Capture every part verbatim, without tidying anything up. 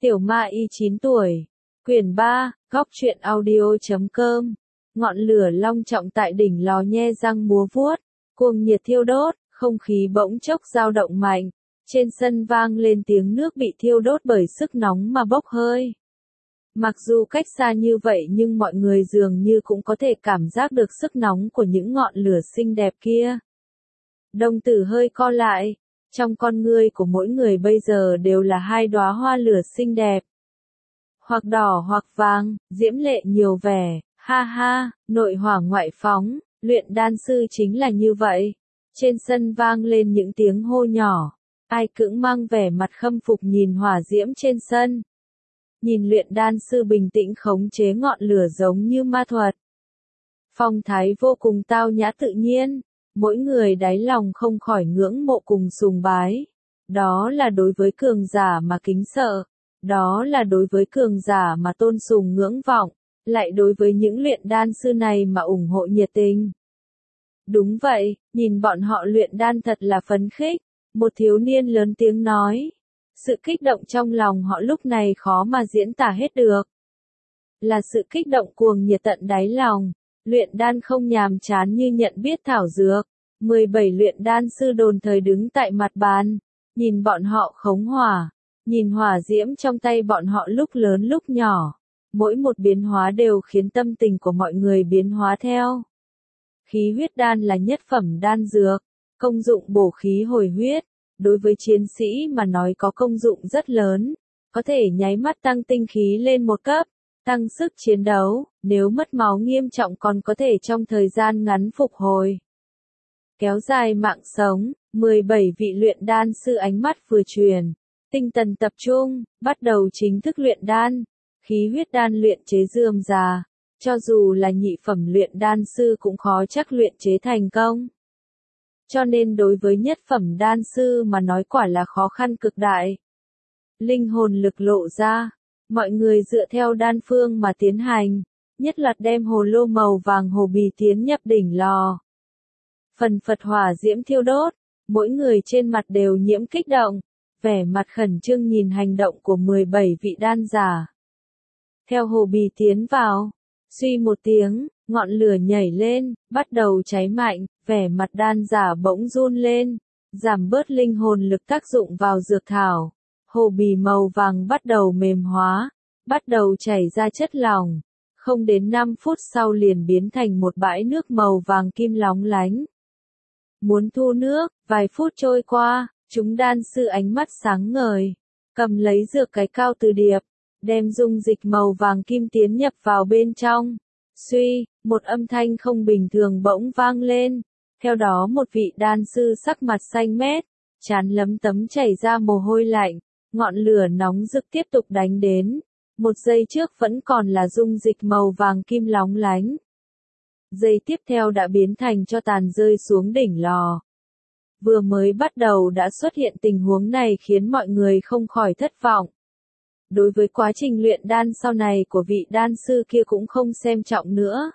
Tiểu Ma Y chín tuổi. Quyển ba, góc truyện audio chấm com. Ngọn lửa long trọng tại đỉnh lò nhe răng múa vuốt, cuồng nhiệt thiêu đốt, không khí bỗng chốc dao động mạnh. Trên sân vang lên tiếng nước bị thiêu đốt bởi sức nóng mà bốc hơi. Mặc dù cách xa như vậy nhưng mọi người dường như cũng có thể cảm giác được sức nóng của những ngọn lửa xinh đẹp kia. Đồng tử hơi co lại, trong con ngươi của mỗi người bây giờ đều là hai đóa hoa lửa xinh đẹp. Hoặc đỏ hoặc vàng, diễm lệ nhiều vẻ, ha ha, nội hỏa ngoại phóng, luyện đan sư chính là như vậy. Trên sân vang lên những tiếng hô nhỏ, ai cũng mang vẻ mặt khâm phục nhìn hỏa diễm trên sân. Nhìn luyện đan sư bình tĩnh khống chế ngọn lửa giống như ma thuật. Phong thái vô cùng tao nhã tự nhiên, mỗi người đáy lòng không khỏi ngưỡng mộ cùng sùng bái. Đó là đối với cường giả mà kính sợ, đó là đối với cường giả mà tôn sùng ngưỡng vọng, lại đối với những luyện đan sư này mà ủng hộ nhiệt tình. Đúng vậy, nhìn bọn họ luyện đan thật là phấn khích, một thiếu niên lớn tiếng nói. Sự kích động trong lòng họ lúc này khó mà diễn tả hết được. Là sự kích động cuồng nhiệt tận đáy lòng, luyện đan không nhàm chán như nhận biết thảo dược. mười bảy luyện đan sư đồn thời đứng tại mặt bàn, nhìn bọn họ khống hỏa, nhìn hỏa diễm trong tay bọn họ lúc lớn lúc nhỏ. Mỗi một biến hóa đều khiến tâm tình của mọi người biến hóa theo. Khí huyết đan là nhất phẩm đan dược, công dụng bổ khí hồi huyết. Đối với chiến sĩ mà nói có công dụng rất lớn, có thể nháy mắt tăng tinh khí lên một cấp, tăng sức chiến đấu, nếu mất máu nghiêm trọng còn có thể trong thời gian ngắn phục hồi. Kéo dài mạng sống, mười bảy vị luyện đan sư ánh mắt vừa truyền, tinh thần tập trung, bắt đầu chính thức luyện đan, khí huyết đan luyện chế rườm rà, cho dù là nhị phẩm luyện đan sư cũng khó chắc luyện chế thành công. Cho nên đối với nhất phẩm đan sư mà nói quả là khó khăn cực đại. Linh hồn lực lộ ra, mọi người dựa theo đan phương mà tiến hành, nhất loạt đem hồ lô màu vàng hồ bì tiến nhập đỉnh lò. Phần phật hỏa diễm thiêu đốt, mỗi người trên mặt đều nhiễm kích động, vẻ mặt khẩn trương nhìn hành động của mười bảy vị đan giả. Theo hồ bì tiến vào, suy một tiếng, ngọn lửa nhảy lên, bắt đầu cháy mạnh, vẻ mặt đan giả bỗng run lên, giảm bớt linh hồn lực tác dụng vào dược thảo. Hồ bì màu vàng bắt đầu mềm hóa, bắt đầu chảy ra chất lỏng, không đến năm phút sau liền biến thành một bãi nước màu vàng kim lóng lánh. Muốn thu nước, vài phút trôi qua, chúng đan sư ánh mắt sáng ngời, cầm lấy dược cái cao từ điệp, đem dung dịch màu vàng kim tiến nhập vào bên trong. Suy, một âm thanh không bình thường bỗng vang lên, theo đó một vị đan sư sắc mặt xanh mét, trán lấm tấm chảy ra mồ hôi lạnh, ngọn lửa nóng rực tiếp tục đánh đến, một giây trước vẫn còn là dung dịch màu vàng kim lóng lánh. Giây tiếp theo đã biến thành tro tàn rơi xuống đỉnh lò. Vừa mới bắt đầu đã xuất hiện tình huống này khiến mọi người không khỏi thất vọng. Đối với quá trình luyện đan sau này của vị đan sư kia cũng không xem trọng nữa.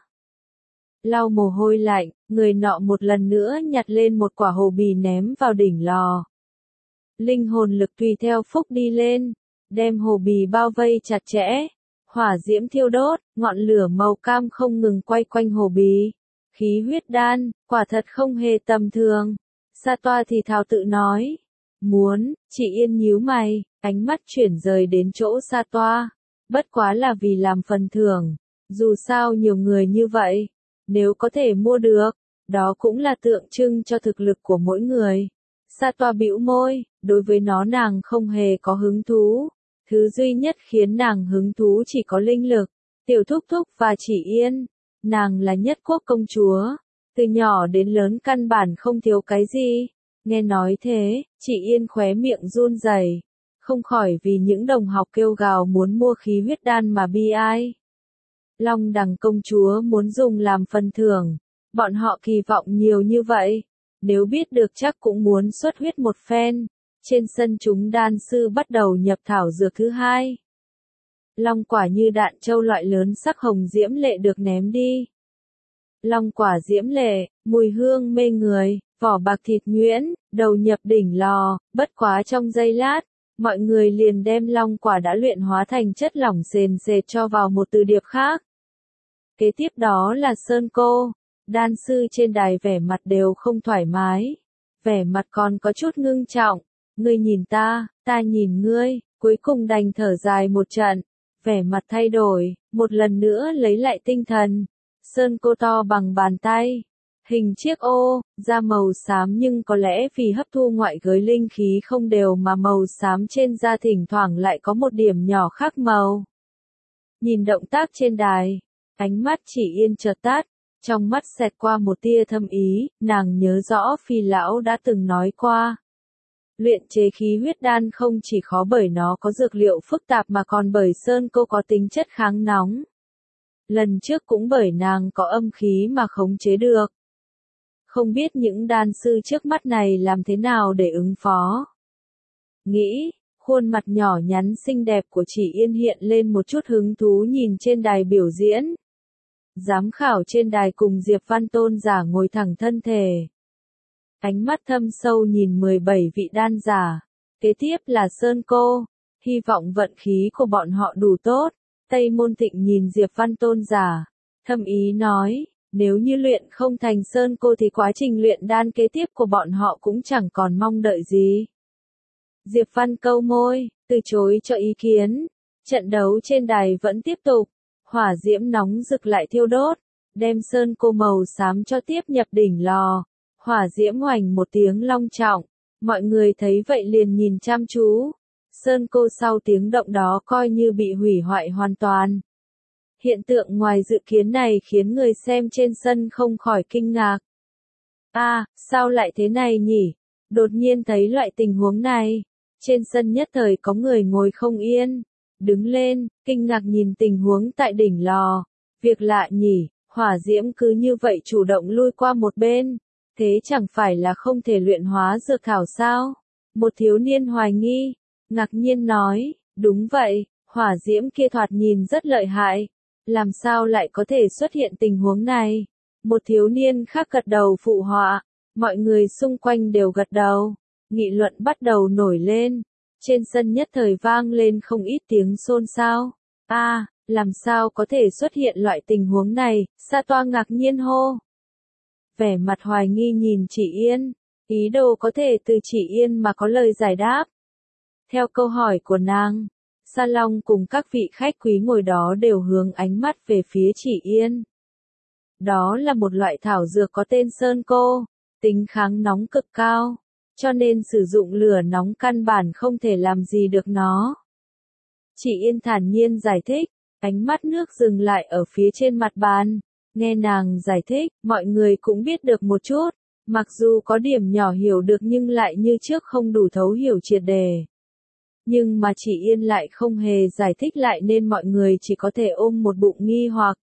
Lau mồ hôi lạnh, người nọ một lần nữa nhặt lên một quả hồ bì ném vào đỉnh lò. Linh hồn lực tùy theo phúc đi lên, đem hồ bì bao vây chặt chẽ. Hỏa diễm thiêu đốt, ngọn lửa màu cam không ngừng quay quanh hồ bì. Khí huyết đan, quả thật không hề tầm thường. Sa Toa thì thào tự nói. Muốn, chị Yên nhíu mày, ánh mắt chuyển rời đến chỗ Sa Toa. Bất quá là vì làm phần thưởng. Dù sao nhiều người như vậy, nếu có thể mua được, đó cũng là tượng trưng cho thực lực của mỗi người. Sa Toa bĩu môi, đối với nó nàng không hề có hứng thú. Thứ duy nhất khiến nàng hứng thú chỉ có linh lực, Tiểu Thúc Thúc và Chỉ Yên. Nàng là nhất quốc công chúa, từ nhỏ đến lớn căn bản không thiếu cái gì. Nghe nói thế, Chị Yên khóe miệng run rẩy, không khỏi vì những đồng học kêu gào muốn mua khí huyết đan mà bi ai. Long Đằng công chúa muốn dùng làm phần thưởng, bọn họ kỳ vọng nhiều như vậy, nếu biết được chắc cũng muốn xuất huyết một phen. Trên sân chúng đan sư bắt đầu nhập thảo dược thứ hai. Long quả như đạn châu loại lớn sắc hồng diễm lệ được ném đi. Long quả diễm lệ, mùi hương mê người, vỏ bạc thịt nhuyễn, đầu nhập đỉnh lò, bất quá trong giây lát, mọi người liền đem long quả đã luyện hóa thành chất lỏng sền sệt cho vào một từ điệp khác. Kế tiếp đó là Sơn Cô, đan sư trên đài vẻ mặt đều không thoải mái, vẻ mặt còn có chút ngưng trọng, ngươi nhìn ta, ta nhìn ngươi, cuối cùng đành thở dài một trận, vẻ mặt thay đổi, một lần nữa lấy lại tinh thần. Sơn Cô to bằng bàn tay, hình chiếc ô, da màu xám nhưng có lẽ vì hấp thu ngoại giới linh khí không đều mà màu xám trên da thỉnh thoảng lại có một điểm nhỏ khác màu. Nhìn động tác trên đài, ánh mắt Chỉ Yên chợt tắt, trong mắt xẹt qua một tia thâm ý, nàng nhớ rõ Phi lão đã từng nói qua. Luyện chế khí huyết đan không chỉ khó bởi nó có dược liệu phức tạp mà còn bởi Sơn Cô có tính chất kháng nóng. Lần trước cũng bởi nàng có âm khí mà khống chế được. Không biết những đan sư trước mắt này làm thế nào để ứng phó. Nghĩ, khuôn mặt nhỏ nhắn xinh đẹp của Chỉ Yên hiện lên một chút hứng thú nhìn trên đài biểu diễn. Giám khảo trên đài cùng Diệp Văn Tôn giả ngồi thẳng thân thể. Ánh mắt thâm sâu nhìn mười bảy vị đan giả. Kế tiếp là Sơn Cô, hy vọng vận khí của bọn họ đủ tốt. Tây Môn Tịnh nhìn Diệp Văn Tôn giả, thâm ý nói, nếu như luyện không thành Sơn Cô thì quá trình luyện đan kế tiếp của bọn họ cũng chẳng còn mong đợi gì. Diệp Văn câu môi, từ chối cho ý kiến. Trận đấu trên đài vẫn tiếp tục, hỏa diễm nóng rực lại thiêu đốt, đem Sơn Cô màu xám cho tiếp nhập đỉnh lò. Hỏa diễm oành một tiếng long trọng, mọi người thấy vậy liền nhìn chăm chú. Sơn Cô sau tiếng động đó coi như bị hủy hoại hoàn toàn. Hiện tượng ngoài dự kiến này khiến người xem trên sân không khỏi kinh ngạc. A, à, sao lại thế này nhỉ? Đột nhiên thấy loại tình huống này. Trên sân nhất thời có người ngồi không yên. Đứng lên, kinh ngạc nhìn tình huống tại đỉnh lò. Việc lạ nhỉ, hỏa diễm cứ như vậy chủ động lui qua một bên. Thế chẳng phải là không thể luyện hóa dược thảo sao? Một thiếu niên hoài nghi, ngạc nhiên nói, đúng vậy, hỏa diễm kia thoạt nhìn rất lợi hại. Làm sao lại có thể xuất hiện tình huống này? Một thiếu niên khác gật đầu phụ họa, mọi người xung quanh đều gật đầu. Nghị luận bắt đầu nổi lên. Trên sân nhất thời vang lên không ít tiếng xôn xao. A, à, làm sao có thể xuất hiện loại tình huống này? Sa Toa ngạc nhiên hô. Vẻ mặt hoài nghi nhìn Chỉ Yên, ý đồ có thể từ Chỉ Yên mà có lời giải đáp. Theo câu hỏi của nàng, Sa Long cùng các vị khách quý ngồi đó đều hướng ánh mắt về phía Chỉ Yên. Đó là một loại thảo dược có tên Sơn Cô, tính kháng nóng cực cao, cho nên sử dụng lửa nóng căn bản không thể làm gì được nó. Chỉ Yên thản nhiên giải thích, ánh mắt nước dừng lại ở phía trên mặt bàn. Nghe nàng giải thích, mọi người cũng biết được một chút, mặc dù có điểm nhỏ hiểu được nhưng lại như trước không đủ thấu hiểu triệt đề. Nhưng mà Chỉ Yên lại không hề giải thích lại nên mọi người chỉ có thể ôm một bụng nghi hoặc.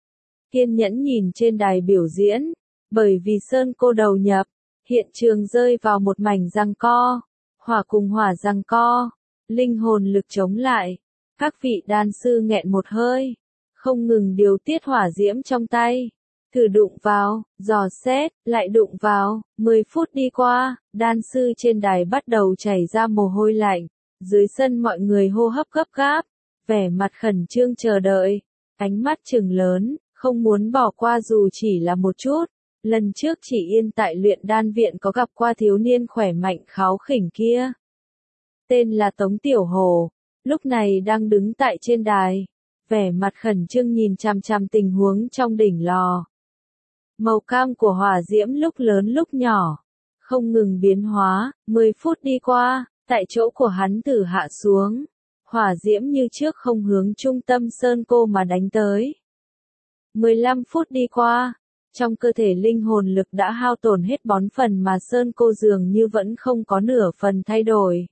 Kiên nhẫn nhìn trên đài biểu diễn, bởi vì Sơn Cô đầu nhập, hiện trường rơi vào một mảnh giằng co, hỏa cùng hỏa giằng co, linh hồn lực chống lại, các vị đan sư nghẹn một hơi, không ngừng điều tiết hỏa diễm trong tay, thử đụng vào, dò xét, lại đụng vào, mười phút đi qua, đan sư trên đài bắt đầu chảy ra mồ hôi lạnh, dưới sân mọi người hô hấp gấp gáp, vẻ mặt khẩn trương chờ đợi, ánh mắt trừng lớn, không muốn bỏ qua dù chỉ là một chút. Lần trước Chỉ Yên tại luyện đan viện có gặp qua thiếu niên khỏe mạnh kháu khỉnh kia. Tên là Tống Tiểu Hồ, lúc này đang đứng tại trên đài, vẻ mặt khẩn trương nhìn chằm chằm tình huống trong đỉnh lò. Màu cam của hỏa diễm lúc lớn lúc nhỏ, không ngừng biến hóa, mười phút đi qua, tại chỗ của hắn thử hạ xuống. Hỏa diễm như trước không hướng trung tâm Sơn Cô mà đánh tới. mười lăm phút đi qua, trong cơ thể linh hồn lực đã hao tổn hết bón phần mà Sơn Cô dường như vẫn không có nửa phần thay đổi.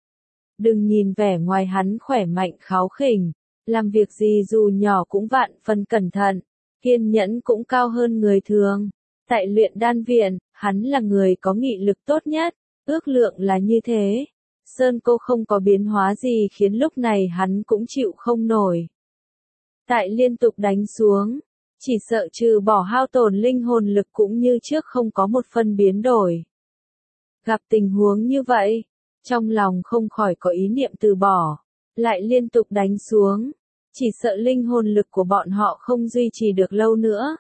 Đừng nhìn vẻ ngoài hắn khỏe mạnh kháu khỉnh, làm việc gì dù nhỏ cũng vạn phần cẩn thận, kiên nhẫn cũng cao hơn người thường. Tại luyện đan viện, hắn là người có nghị lực tốt nhất, ước lượng là như thế. Sơn Cô không có biến hóa gì khiến lúc này hắn cũng chịu không nổi. Tại liên tục đánh xuống, chỉ sợ trừ bỏ hao tổn linh hồn lực cũng như trước không có một phân biến đổi. Gặp tình huống như vậy, trong lòng không khỏi có ý niệm từ bỏ, lại liên tục đánh xuống, chỉ sợ linh hồn lực của bọn họ không duy trì được lâu nữa.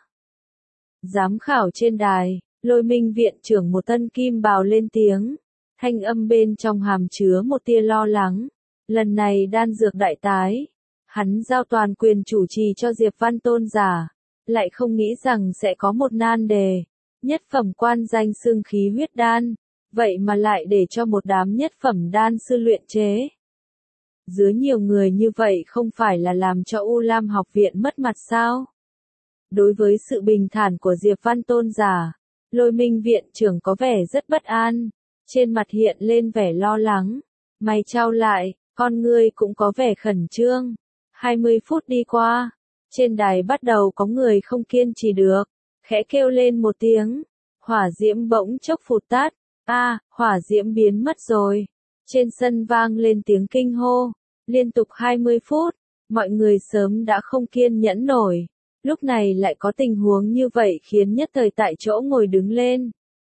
Giám khảo trên đài, Lôi Minh viện trưởng một tân kim bào lên tiếng, thanh âm bên trong hàm chứa một tia lo lắng. Lần này đan dược đại tái, hắn giao toàn quyền chủ trì cho Diệp Văn Tôn giả, lại không nghĩ rằng sẽ có một nan đề, nhất phẩm quan danh xương khí huyết đan, vậy mà lại để cho một đám nhất phẩm đan sư luyện chế. Dưới nhiều người như vậy không phải là làm cho U Lam học viện mất mặt sao? Đối với sự bình thản của Diệp Văn Tôn giả, Lôi Minh viện trưởng có vẻ rất bất an, trên mặt hiện lên vẻ lo lắng, mày trao lại, con ngươi cũng có vẻ khẩn trương. hai mươi phút đi qua, trên đài bắt đầu có người không kiên trì được, khẽ kêu lên một tiếng, hỏa diễm bỗng chốc phụt tắt, a, hỏa diễm biến mất rồi. Trên sân vang lên tiếng kinh hô, liên tục hai mươi phút, mọi người sớm đã không kiên nhẫn nổi, lúc này lại có tình huống như vậy khiến nhất thời tại chỗ ngồi đứng lên.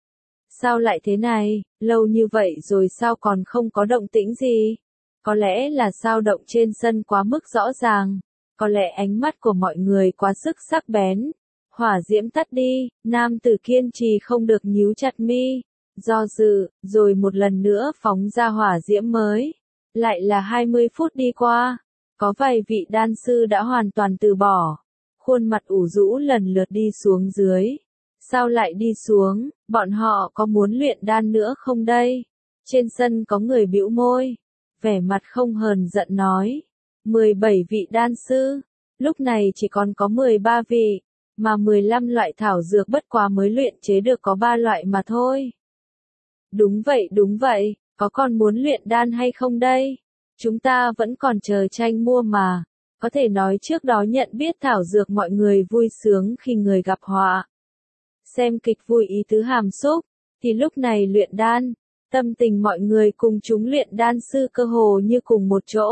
Sao lại thế này, lâu như vậy rồi sao còn không có động tĩnh gì? Có lẽ là dao động trên sân quá mức rõ ràng, có lẽ ánh mắt của mọi người quá sức sắc bén. Hỏa diễm tắt đi, nam tử kiên trì không được nhíu chặt mi, do dự, rồi một lần nữa phóng ra hỏa diễm mới. Lại là hai mươi phút đi qua, có vài vị đan sư đã hoàn toàn từ bỏ, khuôn mặt ủ rũ lần lượt đi xuống dưới. Sao lại đi xuống, bọn họ có muốn luyện đan nữa không đây? Trên sân có người bĩu môi, vẻ mặt không hờn giận nói, mười bảy vị đan sư, lúc này chỉ còn có mười ba vị, mà mười lăm loại thảo dược bất quá mới luyện chế được có ba loại mà thôi. Đúng vậy đúng vậy, có còn muốn luyện đan hay không đây? Chúng ta vẫn còn chờ tranh mua mà, có thể nói trước đó nhận biết thảo dược mọi người vui sướng khi người gặp họa. Xem kịch vui ý tứ hàm xúc, thì lúc này luyện đan, tâm tình mọi người cùng chúng luyện đan sư cơ hồ như cùng một chỗ.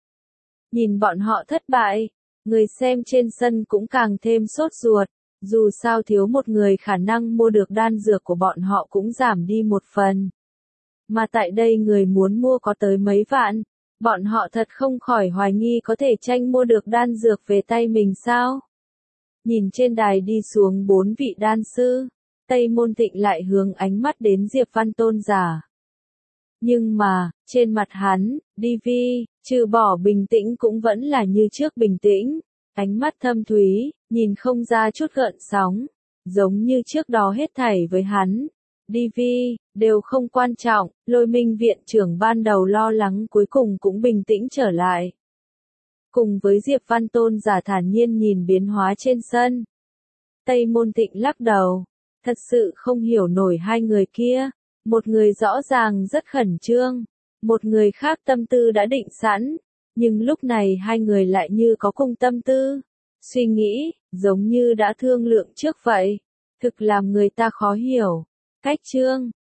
Nhìn bọn họ thất bại, người xem trên sân cũng càng thêm sốt ruột, dù sao thiếu một người khả năng mua được đan dược của bọn họ cũng giảm đi một phần. Mà tại đây người muốn mua có tới mấy vạn, bọn họ thật không khỏi hoài nghi có thể tranh mua được đan dược về tay mình sao? Nhìn trên đài đi xuống bốn vị đan sư, Tây Môn Tịnh lại hướng ánh mắt đến Diệp Văn Tôn giả. Nhưng mà, trên mặt hắn, đi vi, trừ bỏ bình tĩnh cũng vẫn là như trước bình tĩnh, ánh mắt thâm thúy, nhìn không ra chút gợn sóng, giống như trước đó hết thảy với hắn. Đi vi, đều không quan trọng, Lôi Minh viện trưởng ban đầu lo lắng cuối cùng cũng bình tĩnh trở lại. Cùng với Diệp Văn Tôn giả thản nhiên nhìn biến hóa trên sân. Tây Môn Tịnh lắc đầu, thật sự không hiểu nổi hai người kia, một người rõ ràng rất khẩn trương, một người khác tâm tư đã định sẵn, nhưng lúc này hai người lại như có cùng tâm tư, suy nghĩ, giống như đã thương lượng trước vậy, thực làm người ta khó hiểu. Cách chương